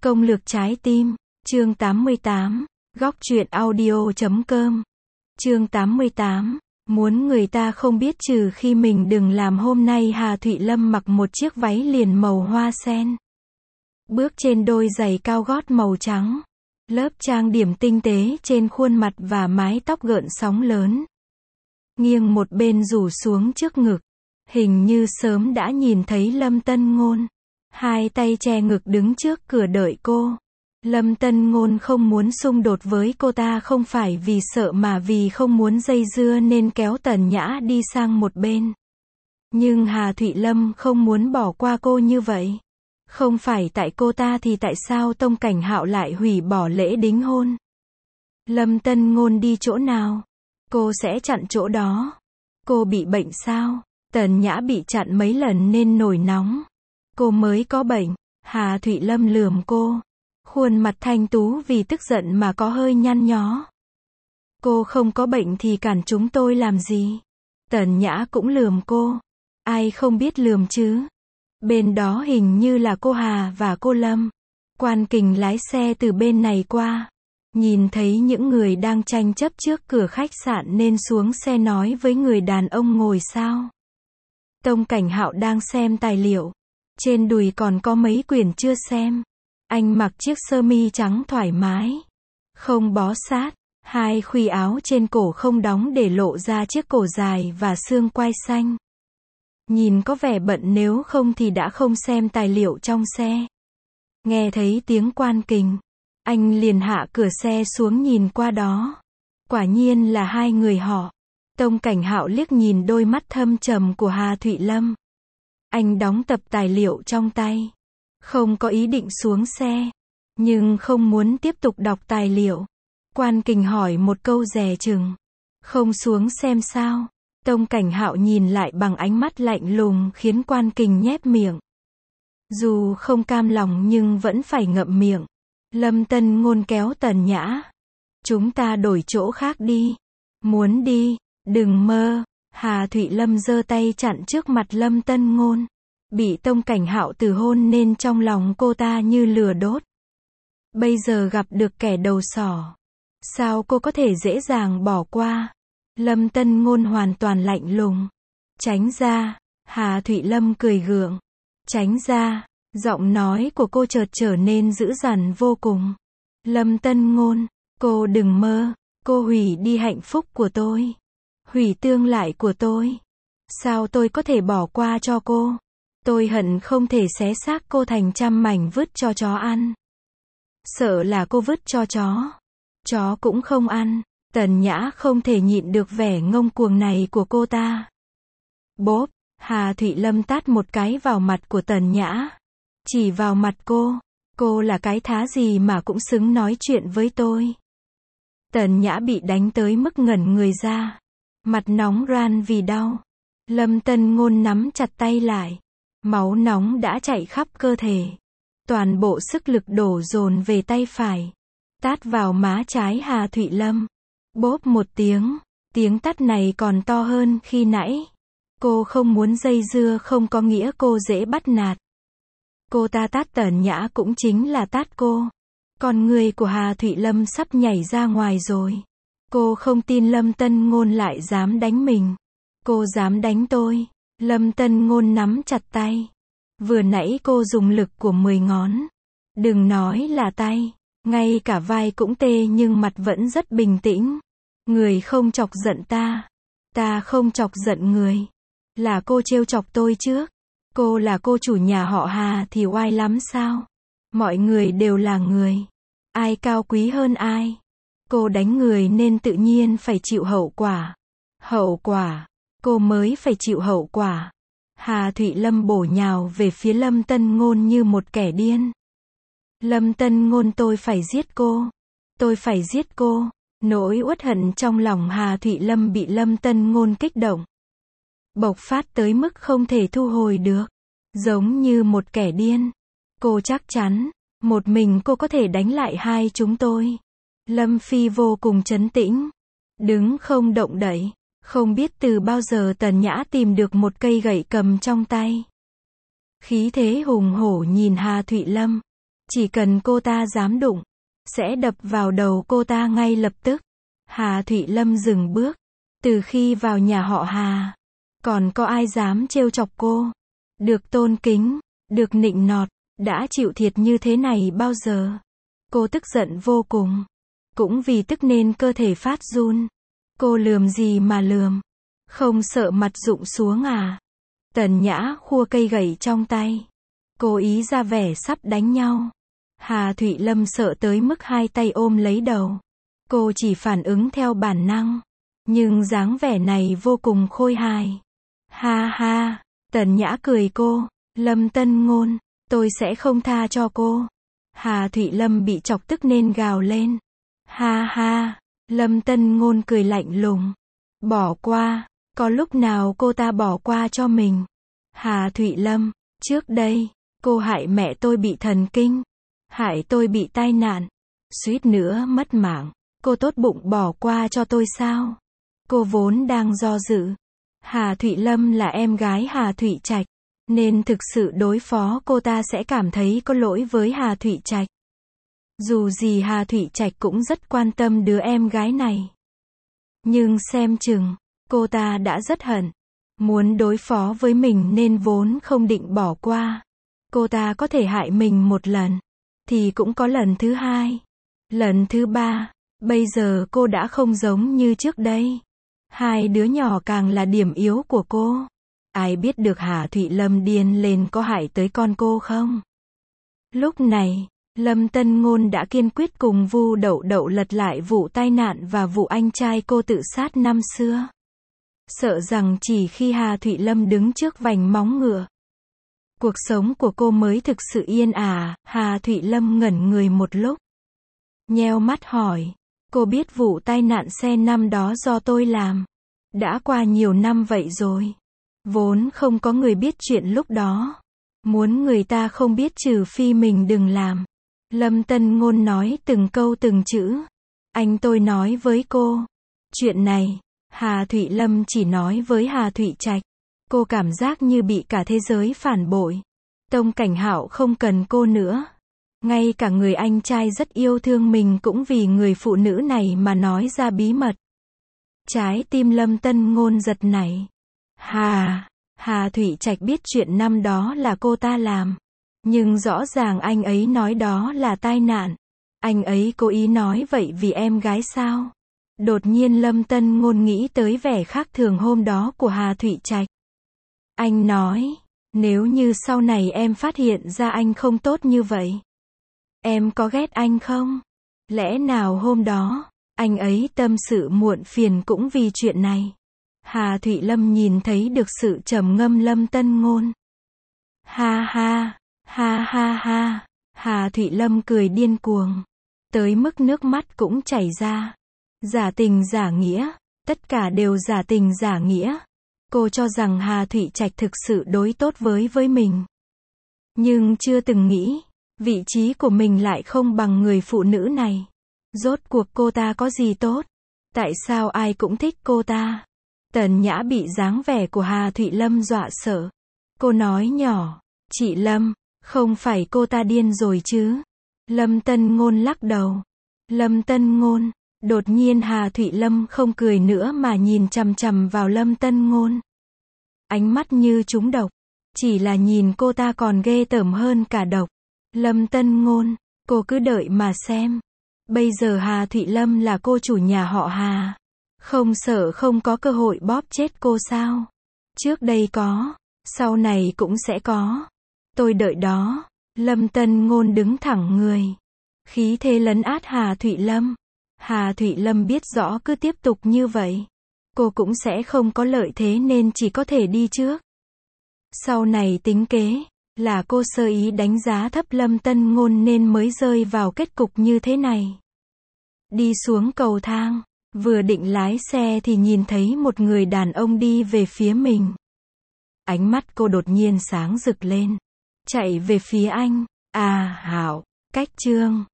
Công lược trái tim, chương 88, góc truyện audio.com. Chương 88, muốn người ta không biết trừ khi mình đừng làm. Hôm nay Hà Thụy Lâm mặc một chiếc váy liền màu hoa sen. Bước trên đôi giày cao gót màu trắng. Lớp trang điểm tinh tế trên khuôn mặt và mái tóc gợn sóng lớn. Nghiêng một bên rủ xuống trước ngực. Hình như sớm đã nhìn thấy Lâm Tân Ngôn. Hai tay che ngực đứng trước cửa đợi cô. Lâm Tân Ngôn không muốn xung đột với cô ta, không phải vì sợ mà vì không muốn dây dưa nên kéo Tần Nhã đi sang một bên. Nhưng Hà Thụy Lâm không muốn bỏ qua cô như vậy. Không phải tại cô ta thì tại sao Tông Cảnh Hạo lại hủy bỏ lễ đính hôn? Lâm Tân Ngôn đi chỗ nào, cô sẽ chặn chỗ đó. Cô bị bệnh sao? Tần Nhã bị chặn mấy lần nên nổi nóng. Cô mới có bệnh. Hà Thụy Lâm lườm cô. Khuôn mặt thanh tú vì tức giận mà có hơi nhăn nhó. Cô không có bệnh thì cản chúng tôi làm gì? Tần Nhã cũng lườm cô. Ai không biết lườm chứ? Bên đó hình như là cô Hà và cô Lâm. Quan Kình lái xe từ bên này qua. Nhìn thấy những người đang tranh chấp trước cửa khách sạn nên xuống xe nói với người đàn ông ngồi sau. Tông Cảnh Hạo đang xem tài liệu. Trên đùi còn có mấy quyển chưa xem. Anh mặc chiếc sơ mi trắng thoải mái, không bó sát, hai khuy áo trên cổ không đóng để lộ ra chiếc cổ dài và xương quai xanh. Nhìn có vẻ bận, nếu không thì đã không xem tài liệu trong xe. Nghe thấy tiếng Quan Kình, anh liền hạ cửa xe xuống nhìn qua đó. Quả nhiên là hai người họ. Tông Cảnh Hạo liếc nhìn đôi mắt thâm trầm của Hà Thụy Lâm. Anh đóng tập tài liệu trong tay. Không có ý định xuống xe, nhưng không muốn tiếp tục đọc tài liệu. Quan Kình hỏi một câu dè chừng. Không xuống xem sao? Tông Cảnh Hạo nhìn lại bằng ánh mắt lạnh lùng khiến Quan Kình nhếch miệng. Dù không cam lòng nhưng vẫn phải ngậm miệng. Lâm Tân Ngôn kéo Tần Nhã. Chúng ta đổi chỗ khác đi. Muốn đi, đừng mơ. Hà Thụy Lâm giơ tay chặn trước mặt Lâm Tân Ngôn. Bị Tông Cảnh Hạo từ hôn nên trong lòng cô ta như lửa đốt. Bây giờ gặp được kẻ đầu sỏ. Sao cô có thể dễ dàng bỏ qua? Lâm Tân Ngôn hoàn toàn lạnh lùng. Tránh ra. Hà Thụy Lâm cười gượng. Tránh ra. Giọng nói của cô chợt trở nên dữ dằn vô cùng. Lâm Tân Ngôn, cô đừng mơ. Cô hủy đi hạnh phúc của tôi. Hủy tương lai của tôi. Sao tôi có thể bỏ qua cho cô? Tôi hận không thể xé xác cô thành trăm mảnh vứt cho chó ăn. Sợ là cô vứt cho chó. Chó cũng không ăn. Tần Nhã không thể nhịn được vẻ ngông cuồng này của cô ta. Bốp, Hà Thụy Lâm tát một cái vào mặt của Tần Nhã. Chỉ vào mặt cô. Cô là cái thá gì mà cũng xứng nói chuyện với tôi. Tần Nhã bị đánh tới mức ngẩn người ra. Mặt nóng ran vì đau. Lâm Tân Ngôn nắm chặt tay lại. Máu nóng đã chạy khắp cơ thể. Toàn bộ sức lực đổ dồn về tay phải. Tát vào má trái Hà Thụy Lâm. Bốp một tiếng. Tiếng tát này còn to hơn khi nãy. Cô không muốn dây dưa không có nghĩa cô dễ bắt nạt. Cô ta tát Tần Nhã cũng chính là tát cô. Con người của Hà Thụy Lâm sắp nhảy ra ngoài rồi. Cô không tin Lâm Tân Ngôn lại dám đánh mình. Cô dám đánh tôi. Lâm Tân Ngôn nắm chặt tay. Vừa nãy cô dùng lực của 10 ngón. Đừng nói là tay. Ngay cả vai cũng tê nhưng mặt vẫn rất bình tĩnh. Người không chọc giận ta. Ta không chọc giận người. Là cô trêu chọc tôi trước. Cô là cô chủ nhà họ Hà thì oai lắm sao? Mọi người đều là người. Ai cao quý hơn ai? Cô đánh người nên tự nhiên phải chịu hậu quả. Hậu quả. Cô mới phải chịu hậu quả. Hà Thụy Lâm bổ nhào về phía Lâm Tân Ngôn như một kẻ điên. Lâm Tân Ngôn, tôi phải giết cô. Tôi phải giết cô. Nỗi uất hận trong lòng Hà Thụy Lâm bị Lâm Tân Ngôn kích động. Bộc phát tới mức không thể thu hồi được. Giống như một kẻ điên. Cô chắc chắn, một mình cô có thể đánh lại hai chúng tôi. Lâm Phi vô cùng trấn tĩnh. Đứng không động đậy. Không biết từ bao giờ Tần Nhã tìm được một cây gậy cầm trong tay. Khí thế hùng hổ nhìn Hà Thụy Lâm. Chỉ cần cô ta dám đụng, sẽ đập vào đầu cô ta ngay lập tức. Hà Thụy Lâm dừng bước. Từ khi vào nhà họ Hà, còn có ai dám trêu chọc cô? Được tôn kính, được nịnh nọt, đã chịu thiệt như thế này bao giờ? Cô tức giận vô cùng. Cũng vì tức nên cơ thể phát run. Cô lườm gì mà lườm? Không sợ mặt rụng xuống à? Tần Nhã khua cây gậy trong tay. Cố ý ra vẻ sắp đánh nhau. Hà Thụy Lâm sợ tới mức hai tay ôm lấy đầu. Cô chỉ phản ứng theo bản năng. Nhưng dáng vẻ này vô cùng khôi hài. Ha ha, Tần Nhã cười cô. Lâm Tân Ngôn, tôi sẽ không tha cho cô. Hà Thụy Lâm bị chọc tức nên gào lên. Ha ha, Lâm Tân Ngôn cười lạnh lùng. Bỏ qua, có lúc nào cô ta bỏ qua cho mình? Hà Thụy Lâm, trước đây, cô hại mẹ tôi bị thần kinh. Hại tôi bị tai nạn. Suýt nữa mất mạng. Cô tốt bụng bỏ qua cho tôi sao? Cô vốn đang do dự. Hà Thụy Lâm là em gái Hà Thụy Trạch, nên thực sự đối phó cô ta sẽ cảm thấy có lỗi với Hà Thụy Trạch. Dù gì Hà Thụy Trạch cũng rất quan tâm đứa em gái này. Nhưng xem chừng, cô ta đã rất hận. Muốn đối phó với mình nên vốn không định bỏ qua. Cô ta có thể hại mình một lần, thì cũng có lần thứ hai, lần thứ ba. Bây giờ cô đã không giống như trước đây. Hai đứa nhỏ càng là điểm yếu của cô. Ai biết được Hà Thụy Lâm điên lên có hại tới con cô không? Lúc này, Lâm Tân Ngôn đã kiên quyết cùng Vu Đậu Đậu lật lại vụ tai nạn và vụ anh trai cô tự sát năm xưa. Sợ rằng chỉ khi Hà Thụy Lâm đứng trước vành móng ngựa, cuộc sống của cô mới thực sự yên ả. Hà Thụy Lâm ngẩn người một lúc. Nheo mắt hỏi. Cô biết vụ tai nạn xe năm đó do tôi làm. Đã qua nhiều năm vậy rồi. Vốn không có người biết chuyện lúc đó. Muốn người ta không biết trừ phi mình đừng làm. Lâm Tân Ngôn nói từng câu từng chữ. Anh tôi nói với cô. Chuyện này, Hà Thụy Lâm chỉ nói với Hà Thụy Trạch. Cô cảm giác như bị cả thế giới phản bội. Tông Cảnh Hạo không cần cô nữa. Ngay cả người anh trai rất yêu thương mình cũng vì người phụ nữ này mà nói ra bí mật. Trái tim Lâm Tân Ngôn giật nảy. Hà Thụy Trạch biết chuyện năm đó là cô ta làm. Nhưng rõ ràng anh ấy nói đó là tai nạn. Anh ấy cố ý nói vậy vì em gái sao? Đột nhiên Lâm Tân Ngôn nghĩ tới vẻ khác thường hôm đó của Hà Thụy Trạch. Anh nói, nếu như sau này em phát hiện ra anh không tốt như vậy, em có ghét anh không? Lẽ nào hôm đó, anh ấy tâm sự muộn phiền cũng vì chuyện này? Hà Thụy Lâm nhìn thấy được sự trầm ngâm Lâm Tân Ngôn. Ha ha, ha ha ha, Hà Thụy Lâm cười điên cuồng, tới mức nước mắt cũng chảy ra. Giả tình giả nghĩa, tất cả đều giả tình giả nghĩa. Cô cho rằng Hà Thụy Trạch thực sự đối tốt với mình. Nhưng chưa từng nghĩ, vị trí của mình lại không bằng người phụ nữ này. Rốt cuộc cô ta có gì tốt? Tại sao ai cũng thích cô ta? Tần Nhã bị dáng vẻ của Hà Thụy Lâm dọa sợ. Cô nói nhỏ, chị Lâm, không phải cô ta điên rồi chứ? Lâm Tân Ngôn lắc đầu. Lâm Tân Ngôn, đột nhiên Hà Thụy Lâm không cười nữa mà nhìn chằm chằm vào Lâm Tân Ngôn. Ánh mắt như trúng độc. Chỉ là nhìn cô ta còn ghê tởm hơn cả độc. Lâm Tân Ngôn, cô cứ đợi mà xem. Bây giờ Hà Thụy Lâm là cô chủ nhà họ Hà. Không sợ không có cơ hội bóp chết cô sao? Trước đây có, sau này cũng sẽ có. Tôi đợi đó. Lâm Tân Ngôn đứng thẳng người. Khí thế lấn át Hà Thụy Lâm. Hà Thụy Lâm biết rõ cứ tiếp tục như vậy, cô cũng sẽ không có lợi thế nên chỉ có thể đi trước. Sau này tính kế, là cô sơ ý đánh giá thấp Lâm Tân Ngôn nên mới rơi vào kết cục như thế này. Đi xuống cầu thang, vừa định lái xe thì nhìn thấy một người đàn ông đi về phía mình. Ánh mắt cô đột nhiên sáng rực lên. Chạy về phía anh. À Hảo, cách Trương.